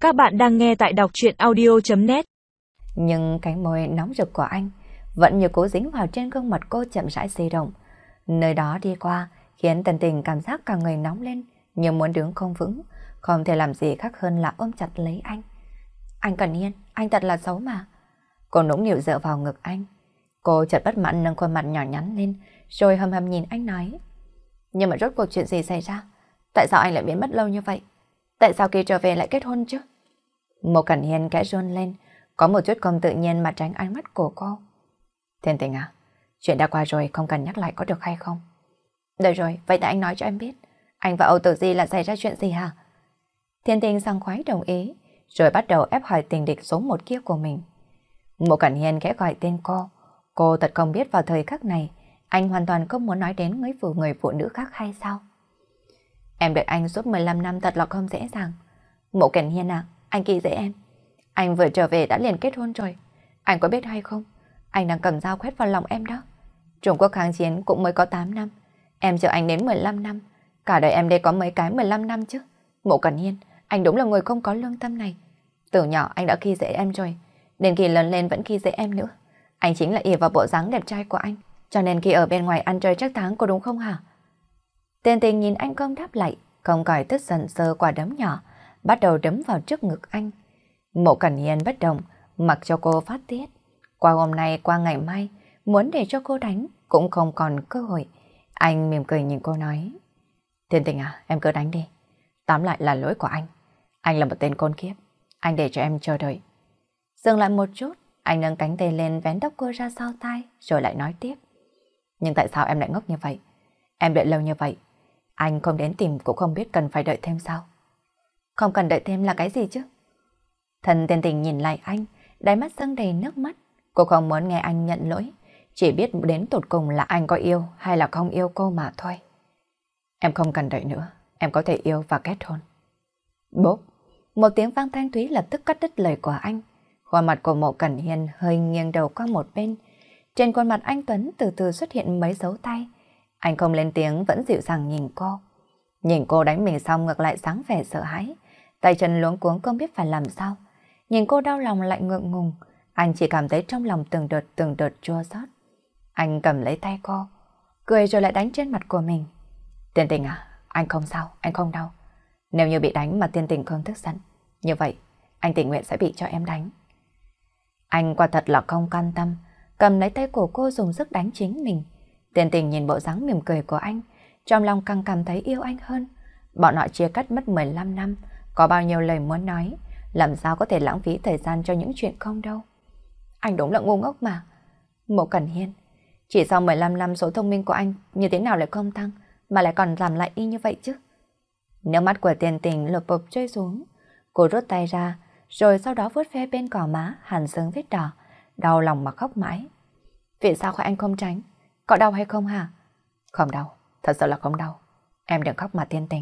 Các bạn đang nghe tại đọc truyện audio.net. Nhưng cánh môi nóng rực của anh vẫn như cố dính vào trên gương mặt cô chậm rãi di động. Nơi đó đi qua khiến Tần Tình cảm giác cả người nóng lên, như muốn đứng không vững, không thể làm gì khác hơn là ôm chặt lấy anh. Anh Cần Hiên, anh thật là xấu mà. Cô nũng nịu dựa vào ngực anh. Cô chợt bất mãn nâng khuôn mặt nhỏ nhắn lên, rồi hầm hầm nhìn anh nói. Nhưng mà rốt cuộc chuyện gì xảy ra? Tại sao anh lại biến mất lâu như vậy? Tại sao khi trở về lại kết hôn chứ? Mộ Cẩn Hiên kẽ run lên, có một chút không tự nhiên mà tránh ánh mắt của cô. Thiên Tình à, chuyện đã qua rồi không cần nhắc lại có được hay không? Được rồi, vậy tại anh nói cho em biết, anh và Âu Tử Di là xảy ra chuyện gì hả? Thiên Tình sảng khoái đồng ý, rồi bắt đầu ép hỏi tình địch số 1 kia của mình. Mộ Cẩn Hiên khẽ gọi tên cô thật không biết vào thời khắc này, anh hoàn toàn không muốn nói đến người phụ nữ khác hay sao? Em đợi anh suốt 15 năm thật là không dễ dàng. Mộ Cẩn Hiên à, anh kỳ dễ em. Anh vừa trở về đã liền kết hôn rồi. Anh có biết hay không? Anh đang cầm dao khoét vào lòng em đó. Trung Quốc kháng chiến cũng mới có 8 năm. Em chờ anh đến 15 năm. Cả đời em đây có mấy cái 15 năm chứ. Mộ Cẩn Hiên, anh đúng là người không có lương tâm này. Từ nhỏ anh đã khi dễ em rồi. Đến khi lớn lên vẫn khi dễ em nữa. Anh chính là ỷ vào bộ dáng đẹp trai của anh. Cho nên khi ở bên ngoài ăn chơi trác táng có đúng không hả? Tên Tình nhìn anh không đáp lại, không còi tức giận giơ quả đấm nhỏ, bắt đầu đấm vào trước ngực anh. Mộ Cẩn Hiên bất động, mặc cho cô phát tiết. Qua hôm nay, qua ngày mai, muốn để cho cô đánh cũng không còn cơ hội. Anh mỉm cười nhìn cô nói. Thiên Tình à, em cứ đánh đi. Tóm lại là lỗi của anh. Anh là một tên khốn kiếp. Anh để cho em chờ đợi. Dừng lại một chút, anh nâng cánh tay lên vén tóc cô ra sau tai, rồi lại nói tiếp. Nhưng tại sao em lại ngốc như vậy? Em đợi lâu như vậy. Anh không đến tìm cũng không biết cần phải đợi thêm sao? Không cần đợi thêm là cái gì chứ? Thần Thiên Tình nhìn lại anh, đáy mắt dâng đầy nước mắt. Cô không muốn nghe anh nhận lỗi, chỉ biết đến tột cùng là anh có yêu hay là không yêu cô mà thôi. Em không cần đợi nữa, em có thể yêu và kết hôn. Bốp, một tiếng vang thanh thúy lập tức cắt đứt lời của anh. Khuôn mặt của Mộ Cẩn Hiên hơi nghiêng đầu qua một bên. Trên khuôn mặt anh Tuấn từ từ xuất hiện mấy dấu tay. Anh không lên tiếng vẫn dịu dàng nhìn cô. Nhìn cô đánh mình xong ngược lại sáng vẻ sợ hãi. Tay chân luống cuống không biết phải làm sao. Nhìn cô đau lòng lại ngượng ngùng. Anh chỉ cảm thấy trong lòng từng đợt chua xót. Anh cầm lấy tay cô, cười rồi lại đánh trên mặt của mình. Thiên Tình à, anh không sao, anh không đau. Nếu như bị đánh mà Thiên Tình không tức giận, như vậy anh tình nguyện sẽ bị cho em đánh. Anh quả thật là không can tâm, cầm lấy tay của cô dùng sức đánh chính mình. Thiên Tình nhìn bộ dáng mỉm cười của anh, trong lòng càng cảm thấy yêu anh hơn. Bọn họ chia cắt mất 15 năm, có bao nhiêu lời muốn nói, làm sao có thể lãng phí thời gian cho những chuyện không đâu. Anh đúng là ngu ngốc mà. Mộ Cẩn Hiên, chỉ sau 15 năm số thông minh của anh như thế nào lại không tăng, mà lại còn làm lại y như vậy chứ? Nước mắt của Thiên Tình lột bột rơi xuống, cô rút tay ra, rồi sau đó vuốt ve bên cỏ má hằn sưng vết đỏ, đau lòng mà khóc mãi. Vì sao anh không tránh? Có đau hay không hả? Không đau, thật sự là không đau. Em đừng khóc mà Thiên Tình.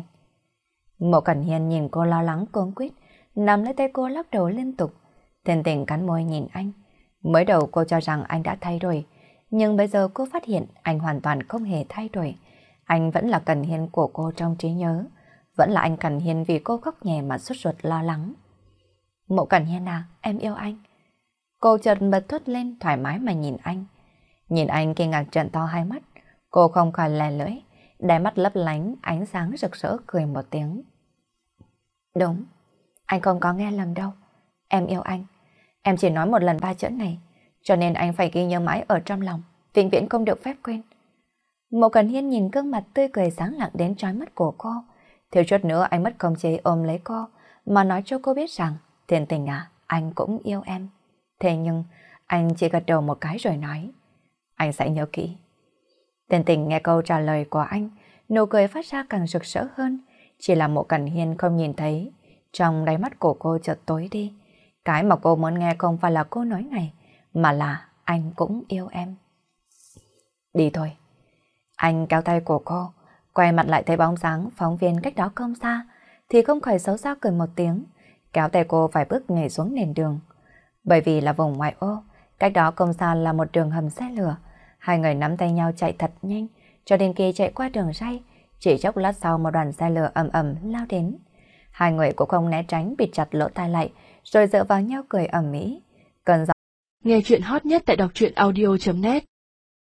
Mộ Cẩn Hiên nhìn cô lo lắng cuống quýt, nắm lấy tay cô lắc đầu liên tục. Thiên Tình cắn môi nhìn anh. Mới đầu cô cho rằng anh đã thay đổi, nhưng bây giờ cô phát hiện anh hoàn toàn không hề thay đổi. Anh vẫn là Cẩn Hiên của cô trong trí nhớ, vẫn là anh Cẩn Hiên vì cô khóc nhè mà sốt ruột lo lắng. Mộ Cẩn Hiên à, em yêu anh. Cô chợt bật thốt lên thoải mái mà nhìn anh. Nhìn anh kinh ngạc trợn to hai mắt, cô không khỏi lè lưỡi, đáy mắt lấp lánh ánh sáng rực rỡ cười một tiếng. Đúng, anh không có nghe lầm đâu. Em yêu anh. Em chỉ nói một lần 3 chữ này, cho nên anh phải ghi nhớ mãi ở trong lòng, vĩnh viễn không được phép quên. Mộ Cẩn Hiên nhìn gương mặt tươi cười sáng lạng đến chói mắt của cô, thiếu chút nữa anh mất khống chế ôm lấy cô, mà nói cho cô biết rằng, Thiên Tình à, anh cũng yêu em. Thế nhưng, anh chỉ gật đầu một cái rồi nói, anh sẽ nhớ kỹ. Thiên Tình nghe câu trả lời của anh, nụ cười phát ra càng rực rỡ hơn, chỉ là Mộ Cẩn Hiên không nhìn thấy, trong đáy mắt của cô chợt tối đi. Cái mà cô muốn nghe không phải là cô nói này, mà là anh cũng yêu em. Đi thôi. Anh kéo tay của cô, quay mặt lại thấy bóng dáng phóng viên cách đó không xa, thì không khỏi xấu xa cười một tiếng, kéo tay cô vài bước nhảy xuống nền đường. Bởi vì là vùng ngoại ô, cách đó không xa là một đường hầm xe lửa, hai người nắm tay nhau chạy thật nhanh, cho đến khi chạy qua đường ray, chỉ chốc lát sau một đoàn xe lửa ầm ầm lao đến. Hai người cũng không né tránh, bịt chặt lỗ tai lại, rồi dựa vào nhau cười ầm ĩ. Cơn gió. Nghe chuyện hot nhất tại đọc truyện audio.net